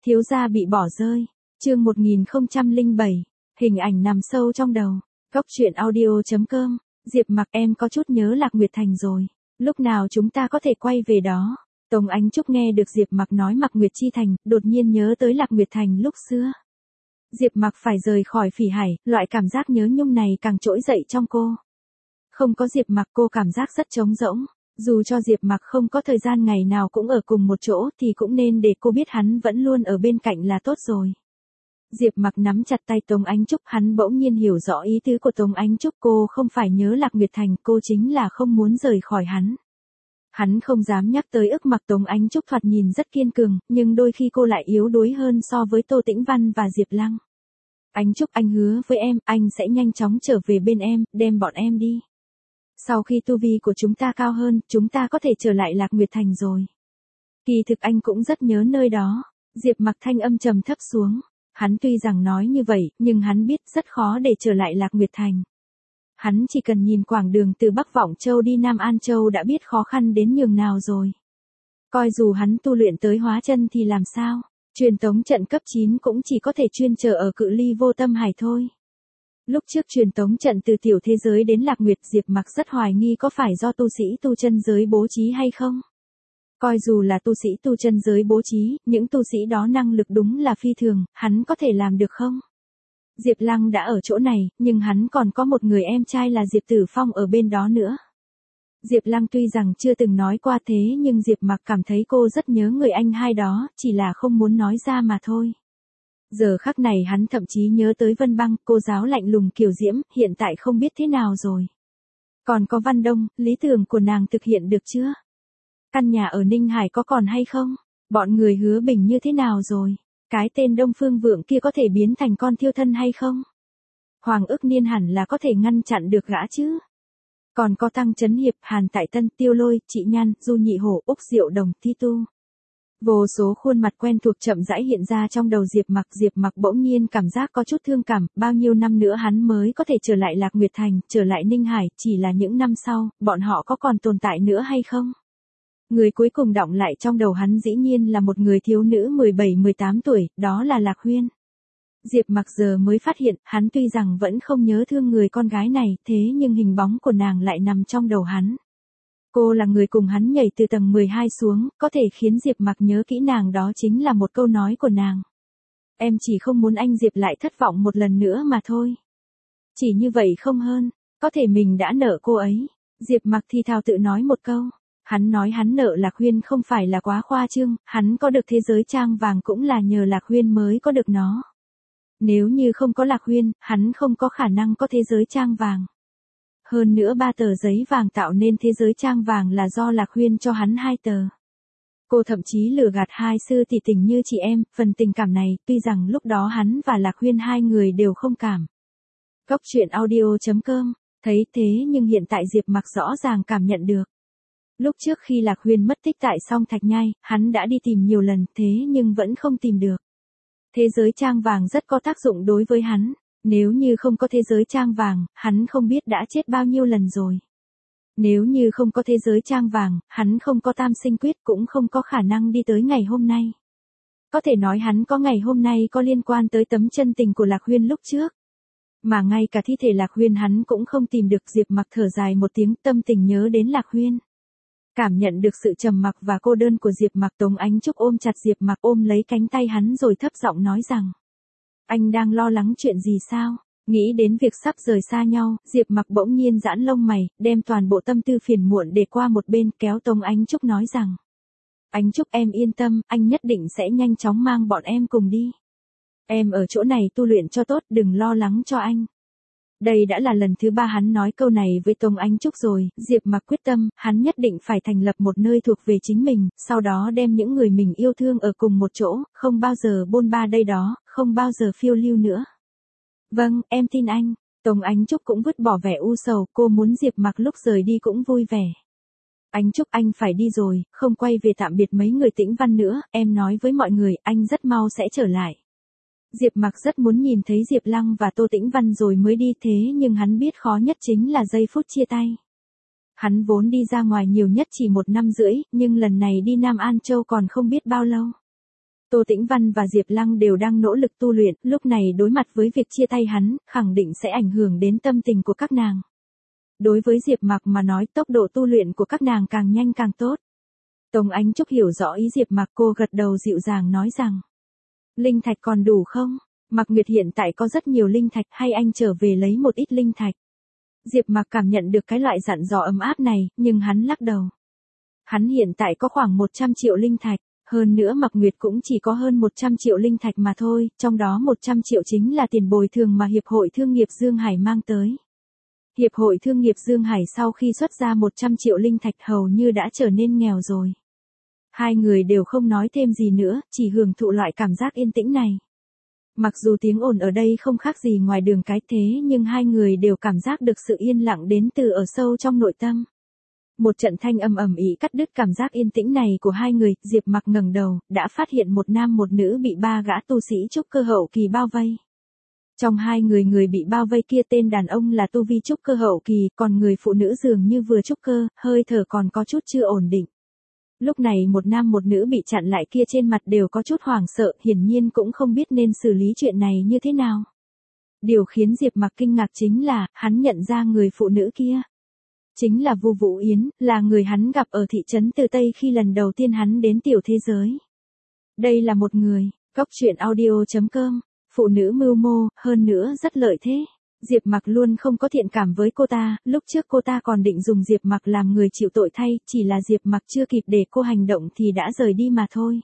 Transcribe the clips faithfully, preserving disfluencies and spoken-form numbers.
Thiếu gia bị bỏ rơi. Chương một nghìn không trăm lẻ bảy. Hình ảnh nằm sâu trong đầu. Góc truyện audio chấm com. Diệp Mặc, em có chút nhớ Lạc Nguyệt Thành rồi. Lúc nào chúng ta có thể quay về đó? Tống Ánh Trúc nghe được Diệp Mặc nói Mặc Nguyệt Chi Thành, đột nhiên nhớ tới Lạc Nguyệt Thành lúc xưa. Diệp Mặc phải rời khỏi Phỉ Hải, loại cảm giác nhớ nhung này càng trỗi dậy trong cô. Không có Diệp Mặc cô cảm giác rất trống rỗng. Dù cho Diệp Mặc không có thời gian ngày nào cũng ở cùng một chỗ thì cũng nên để cô biết hắn vẫn luôn ở bên cạnh là tốt rồi. Diệp Mặc nắm chặt tay Tống Ánh Trúc, hắn bỗng nhiên hiểu rõ ý tứ của Tống Ánh Trúc, cô không phải nhớ Lạc Nguyệt Thành, cô chính là không muốn rời khỏi hắn. Hắn không dám nhắc tới ức mặc Tống Ánh Trúc thoạt nhìn rất kiên cường, nhưng đôi khi cô lại yếu đuối hơn so với Tô Tĩnh Văn và Diệp Lăng. Ánh Trúc, anh hứa với em, anh sẽ nhanh chóng trở về bên em, đem bọn em đi. Sau khi tu vi của chúng ta cao hơn, chúng ta có thể trở lại Lạc Nguyệt Thành rồi. Kỳ thực anh cũng rất nhớ nơi đó. Diệp Mặc thanh âm trầm thấp xuống. Hắn tuy rằng nói như vậy, nhưng hắn biết rất khó để trở lại Lạc Nguyệt Thành. Hắn chỉ cần nhìn quãng đường từ Bắc Vọng Châu đi Nam An Châu đã biết khó khăn đến nhường nào rồi. Coi dù hắn tu luyện tới hóa chân thì làm sao? Truyền tống trận cấp chín cũng chỉ có thể chuyên chờ ở cự ly Vô Tâm Hải thôi. Lúc trước truyền tống trận từ tiểu thế giới đến Lạc Nguyệt, Diệp Mặc rất hoài nghi có phải do tu sĩ tu chân giới bố trí hay không. Coi dù là tu sĩ tu chân giới bố trí, những tu sĩ đó năng lực đúng là phi thường, hắn có thể làm được không? Diệp Lăng đã ở chỗ này, nhưng hắn còn có một người em trai là Diệp Tử Phong ở bên đó nữa. Diệp Lăng tuy rằng chưa từng nói qua thế nhưng Diệp Mặc cảm thấy cô rất nhớ người anh hai đó, chỉ là không muốn nói ra mà thôi. Giờ khắc này hắn thậm chí nhớ tới Vân Băng, cô giáo lạnh lùng kiều diễm, hiện tại không biết thế nào rồi. Còn có Văn Đông, lý tưởng của nàng thực hiện được chưa? Căn nhà ở Ninh Hải có còn hay không? Bọn người Hứa Bình như thế nào rồi? Cái tên Đông Phương Vượng kia có thể biến thành con thiêu thân hay không? Hoàng Ức Niên hẳn là có thể ngăn chặn được gã chứ? Còn có Tăng Chấn Hiệp, Hàn Tại Tân, Tiêu Lôi, Trị Nhan, Du Nhị Hổ, Úc Diệu Đồng, Ti Tu. Vô số khuôn mặt quen thuộc chậm rãi hiện ra trong đầu Diệp Mặc. Diệp Mặc bỗng nhiên cảm giác có chút thương cảm, bao nhiêu năm nữa hắn mới có thể trở lại Lạc Nguyệt Thành, trở lại Ninh Hải, chỉ là những năm sau, bọn họ có còn tồn tại nữa hay không? Người cuối cùng đọng lại trong đầu hắn dĩ nhiên là một người thiếu nữ mười bảy mười tám tuổi, đó là Lạc Huyên. Diệp Mặc giờ mới phát hiện, hắn tuy rằng vẫn không nhớ thương người con gái này, thế nhưng hình bóng của nàng lại nằm trong đầu hắn. Cô là người cùng hắn nhảy từ tầng mười hai xuống, có thể khiến Diệp Mặc nhớ kỹ nàng đó chính là một câu nói của nàng. Em chỉ không muốn anh Diệp lại thất vọng một lần nữa mà thôi. Chỉ như vậy không hơn, có thể mình đã nợ cô ấy. Diệp Mặc thì thào tự nói một câu. Hắn nói hắn nợ Lạc Huyên không phải là quá khoa trương, hắn có được thế giới trang vàng cũng là nhờ Lạc Huyên mới có được nó. Nếu như không có Lạc Huyên, hắn không có khả năng có thế giới trang vàng. Hơn nữa ba tờ giấy vàng tạo nên thế giới trang vàng là do Lạc Huyên cho hắn hai tờ. Cô thậm chí lừa gạt hai sư tỷ tình như chị em, phần tình cảm này, tuy rằng lúc đó hắn và Lạc Huyên hai người đều không cảm. Góc truyện audio chấm com, thấy thế nhưng hiện tại Diệp Mặc rõ ràng cảm nhận được. Lúc trước khi Lạc Huyên mất tích tại Song Thạch Nhai, hắn đã đi tìm nhiều lần thế nhưng vẫn không tìm được. Thế giới trang vàng rất có tác dụng đối với hắn. Nếu như không có thế giới trang vàng, hắn không biết đã chết bao nhiêu lần rồi. Nếu như không có thế giới trang vàng, hắn không có tam sinh quyết cũng không có khả năng đi tới ngày hôm nay. Có thể nói hắn có ngày hôm nay có liên quan tới tấm chân tình của Lạc Huyên lúc trước. Mà ngay cả thi thể Lạc Huyên hắn cũng không tìm được. Diệp Mặc thở dài một tiếng, tâm tình nhớ đến Lạc Huyên. Cảm nhận được sự trầm mặc và cô đơn của Diệp Mặc, Tống Ánh Trúc ôm chặt Diệp Mặc, ôm lấy cánh tay hắn rồi thấp giọng nói rằng. Anh đang lo lắng chuyện gì sao? Nghĩ đến việc sắp rời xa nhau, Diệp Mặc bỗng nhiên giãn lông mày, đem toàn bộ tâm tư phiền muộn để qua một bên, kéo Tống Ánh Trúc nói rằng. Ánh Trúc em yên tâm, anh nhất định sẽ nhanh chóng mang bọn em cùng đi. Em ở chỗ này tu luyện cho tốt, đừng lo lắng cho anh. Đây đã là lần thứ ba hắn nói câu này với Tống Ánh Trúc rồi. Diệp Mặc quyết tâm, hắn nhất định phải thành lập một nơi thuộc về chính mình, sau đó đem những người mình yêu thương ở cùng một chỗ, không bao giờ bôn ba đây đó, không bao giờ phiêu lưu nữa. Vâng, em tin anh. Tống Ánh Trúc cũng vứt bỏ vẻ u sầu, cô muốn Diệp Mặc lúc rời đi cũng vui vẻ. Ánh Trúc, anh phải đi rồi, không quay về tạm biệt mấy người Tĩnh Văn nữa, em nói với mọi người, anh rất mau sẽ trở lại. Diệp Mặc rất muốn nhìn thấy Diệp Lăng và Tô Tĩnh Văn rồi mới đi, thế nhưng hắn biết khó nhất chính là giây phút chia tay. Hắn vốn đi ra ngoài nhiều nhất chỉ một năm rưỡi, nhưng lần này đi Nam An Châu còn không biết bao lâu. Tô Tĩnh Văn và Diệp Lăng đều đang nỗ lực tu luyện, lúc này đối mặt với việc chia tay hắn, khẳng định sẽ ảnh hưởng đến tâm tình của các nàng. Đối với Diệp Mặc mà nói, tốc độ tu luyện của các nàng càng nhanh càng tốt. Tống Ánh Trúc hiểu rõ ý Diệp Mặc, cô gật đầu dịu dàng nói rằng: linh thạch còn đủ không? Mặc Nguyệt hiện tại có rất nhiều linh thạch, hay anh trở về lấy một ít linh thạch? Diệp Mặc cảm nhận được cái loại dặn dò ấm áp này, nhưng hắn lắc đầu. Hắn hiện tại có khoảng một trăm triệu linh thạch, hơn nữa Mặc Nguyệt cũng chỉ có hơn một trăm triệu linh thạch mà thôi, trong đó một trăm triệu chính là tiền bồi thường mà Hiệp hội Thương nghiệp Dương Hải mang tới. Hiệp hội Thương nghiệp Dương Hải sau khi xuất ra một trăm triệu linh thạch hầu như đã trở nên nghèo rồi. Hai người đều không nói thêm gì nữa, chỉ hưởng thụ loại cảm giác yên tĩnh này. Mặc dù tiếng ồn ở đây không khác gì ngoài đường cái thế nhưng hai người đều cảm giác được sự yên lặng đến từ ở sâu trong nội tâm. Một trận thanh âm ầm ĩ cắt đứt cảm giác yên tĩnh này của hai người, Diệp Mặc ngẩng đầu, đã phát hiện một nam một nữ bị ba gã tu sĩ trúc cơ hậu kỳ bao vây. Trong hai người người bị bao vây kia tên đàn ông là tu vi trúc cơ hậu kỳ, còn người phụ nữ dường như vừa trúc cơ, hơi thở còn có chút chưa ổn định. Lúc này một nam một nữ bị chặn lại kia trên mặt đều có chút hoảng sợ, hiển nhiên cũng không biết nên xử lý chuyện này như thế nào. Điều khiến Diệp Mặc kinh ngạc chính là, hắn nhận ra người phụ nữ kia. Chính là Vu Vũ Yến, là người hắn gặp ở thị trấn Từ Tây khi lần đầu tiên hắn đến tiểu thế giới. Đây là một người, Cốc Truyện Audio chấm com, phụ nữ mưu mô, hơn nữa rất lợi thế. Diệp Mặc luôn không có thiện cảm với cô ta, lúc trước cô ta còn định dùng Diệp Mặc làm người chịu tội thay, chỉ là Diệp Mặc chưa kịp để cô hành động thì đã rời đi mà thôi.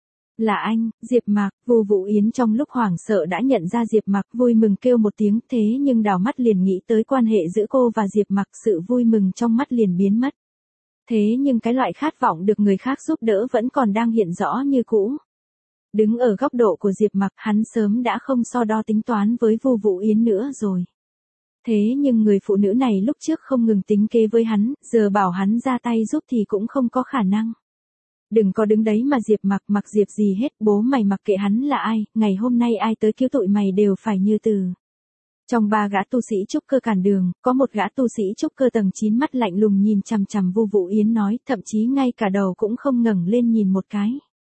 Là anh, Diệp Mặc, Vu Vũ Yến trong lúc hoảng sợ đã nhận ra Diệp Mặc, vui mừng kêu một tiếng, thế nhưng đảo mắt liền nghĩ tới quan hệ giữa cô và Diệp Mặc, sự vui mừng trong mắt liền biến mất. Thế nhưng cái loại khát vọng được người khác giúp đỡ vẫn còn đang hiện rõ như cũ. Đứng ở góc độ của Diệp Mặc, hắn sớm đã không so đo tính toán với Vu Vũ Yến nữa rồi. Thế nhưng người phụ nữ này lúc trước không ngừng tính kế với hắn, giờ bảo hắn ra tay giúp thì cũng không có khả năng. Đừng có đứng đấy mà Diệp Mặc, mặc Diệp gì hết, bố mày mặc kệ hắn là ai, ngày hôm nay ai tới cứu tội mày đều phải như từ. Trong ba gã tu sĩ trúc cơ cản đường, có một gã tu sĩ trúc cơ tầng chín mắt lạnh lùng nhìn chằm chằm Vu Vũ Yến nói, thậm chí ngay cả đầu cũng không ngẩng lên nhìn một cái.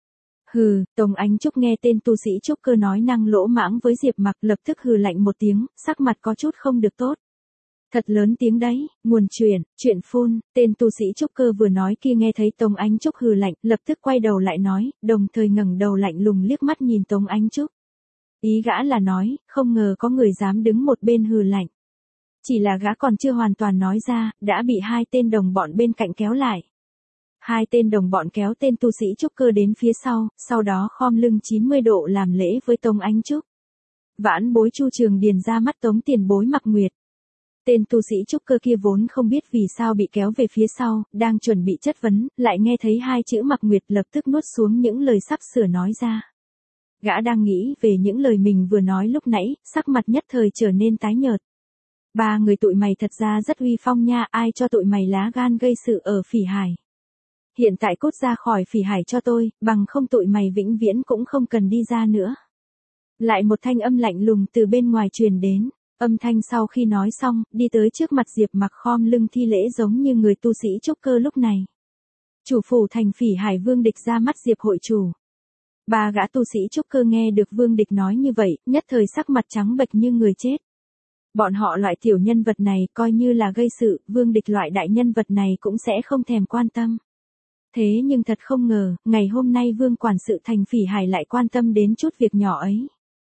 Hừ, Tống Ánh Trúc nghe tên tu sĩ trúc cơ nói năng lỗ mãng với Diệp Mặc, lập tức hừ lạnh một tiếng, sắc mặt có chút không được tốt. Thật lớn tiếng đấy, nguồn truyền, chuyện phun, tên tu sĩ trúc cơ vừa nói kia nghe thấy Tống Ánh Trúc hừ lạnh, lập tức quay đầu lại nói, đồng thời ngẩng đầu lạnh lùng liếc mắt nhìn Tống Ánh Trúc. Ý gã là nói, không ngờ có người dám đứng một bên hừ lạnh. Chỉ là gã còn chưa hoàn toàn nói ra, đã bị hai tên đồng bọn bên cạnh kéo lại. Hai tên đồng bọn kéo tên tu sĩ trúc cơ đến phía sau, sau đó khom lưng chín mươi độ làm lễ với Tống Ánh Trúc. Vãn bối Chu Trường Điền ra mắt Tống tiền bối Mặc Nguyệt. Tên tu sĩ trúc cơ kia vốn không biết vì sao bị kéo về phía sau, đang chuẩn bị chất vấn, lại nghe thấy hai chữ Mặc Nguyệt lập tức nuốt xuống những lời sắp sửa nói ra. Gã đang nghĩ về những lời mình vừa nói lúc nãy, sắc mặt nhất thời trở nên tái nhợt. Ba người tụi mày thật ra rất uy phong nha, ai cho tụi mày lá gan gây sự ở Phỉ Hải. Hiện tại cút ra khỏi Phỉ Hải cho tôi, bằng không tụi mày vĩnh viễn cũng không cần đi ra nữa. Lại một thanh âm lạnh lùng từ bên ngoài truyền đến, âm thanh sau khi nói xong, đi tới trước mặt Diệp Mặc khom lưng thi lễ giống như người tu sĩ trúc cơ lúc này. Chủ phủ thành Phỉ Hải Vương Địch ra mắt Diệp hội chủ. Ba gã tu sĩ trúc cơ nghe được Vương Địch nói như vậy, nhất thời sắc mặt trắng bệch như người chết. Bọn họ loại tiểu nhân vật này coi như là gây sự, Vương Địch loại đại nhân vật này cũng sẽ không thèm quan tâm. Thế nhưng thật không ngờ, ngày hôm nay Vương quản sự thành Phỉ Hải lại quan tâm đến chút việc nhỏ ấy.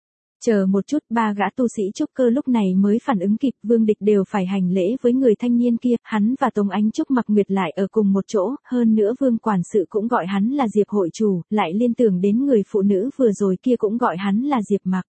Chờ một chút, ba gã tu sĩ trúc cơ lúc này mới phản ứng kịp, Vương Địch đều phải hành lễ với người thanh niên kia, hắn và Tống Ánh Trúc Mặc Nguyệt lại ở cùng một chỗ, hơn nữa Vương quản sự cũng gọi hắn là Diệp hội chủ, lại liên tưởng đến người phụ nữ vừa rồi kia cũng gọi hắn là Diệp Mặc.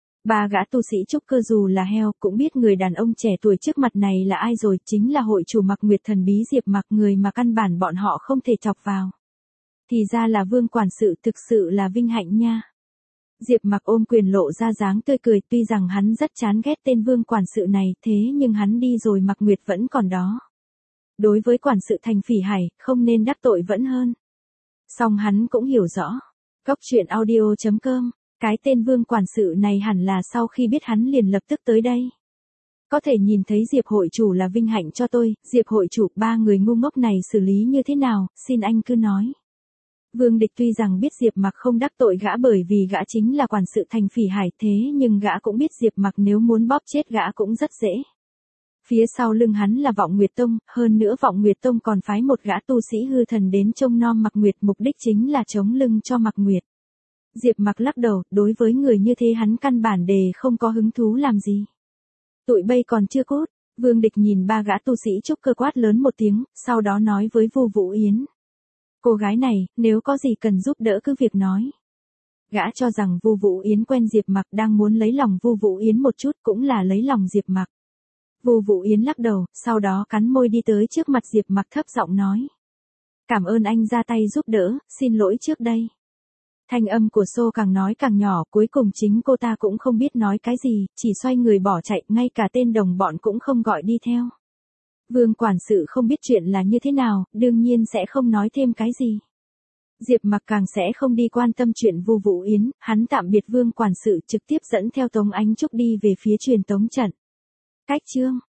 Ba gã tu sĩ trúc cơ dù là heo, cũng biết người đàn ông trẻ tuổi trước mặt này là ai rồi, chính là hội chủ Mặc Nguyệt thần bí Diệp Mặc, người mà căn bản bọn họ không thể chọc vào. Thì ra là Vương quản sự, thực sự là vinh hạnh nha. Diệp Mặc ôm quyền lộ ra dáng tươi cười, tuy rằng hắn rất chán ghét tên Vương quản sự này, thế nhưng hắn đi rồi Mặc Nguyệt vẫn còn đó. Đối với quản sự thành Phỉ Hải, không nên đắc tội vẫn hơn. Song hắn cũng hiểu rõ. Cốc Truyện Audio chấm com, cái tên Vương quản sự này hẳn là sau khi biết hắn liền lập tức tới đây. Có thể nhìn thấy Diệp hội chủ là vinh hạnh cho tôi, Diệp hội chủ, ba người ngu ngốc này xử lý như thế nào, xin anh cứ nói. Vương Địch tuy rằng biết Diệp Mặc không đắc tội gã bởi vì gã chính là quản sự thành Phỉ Hải, thế nhưng gã cũng biết Diệp Mặc nếu muốn bóp chết gã cũng rất dễ. Phía sau lưng hắn là Vọng Nguyệt Tông, hơn nữa Vọng Nguyệt Tông còn phái một gã tu sĩ hư thần đến trông nom Mặc Nguyệt, mục đích chính là chống lưng cho Mặc Nguyệt. Diệp Mặc lắc đầu, đối với người như thế hắn căn bản đề không có hứng thú làm gì. Tụi bay còn chưa cút. Vương Địch nhìn ba gã tu sĩ trúc cơ quát lớn một tiếng, sau đó nói với Vu Vũ Yến. Cô gái này, nếu có gì cần giúp đỡ cứ việc nói. Gã cho rằng Vu Vũ Yến quen Diệp Mặc, đang muốn lấy lòng Vu Vũ Yến một chút, cũng là lấy lòng Diệp Mặc. Vu Vũ Yến lắc đầu, sau đó cắn môi đi tới trước mặt Diệp Mặc thấp giọng nói. Cảm ơn anh ra tay giúp đỡ, xin lỗi trước đây. Thanh âm của Xô càng nói càng nhỏ, cuối cùng chính cô ta cũng không biết nói cái gì, chỉ xoay người bỏ chạy, ngay cả tên đồng bọn cũng không gọi đi theo. Vương quản sự không biết chuyện là như thế nào, đương nhiên sẽ không nói thêm cái gì. Diệp Mặc càng sẽ không đi quan tâm chuyện Vu Vũ Yến, hắn tạm biệt Vương quản sự trực tiếp dẫn theo Tống Ánh Trúc đi về phía truyền tống trận. Cách chương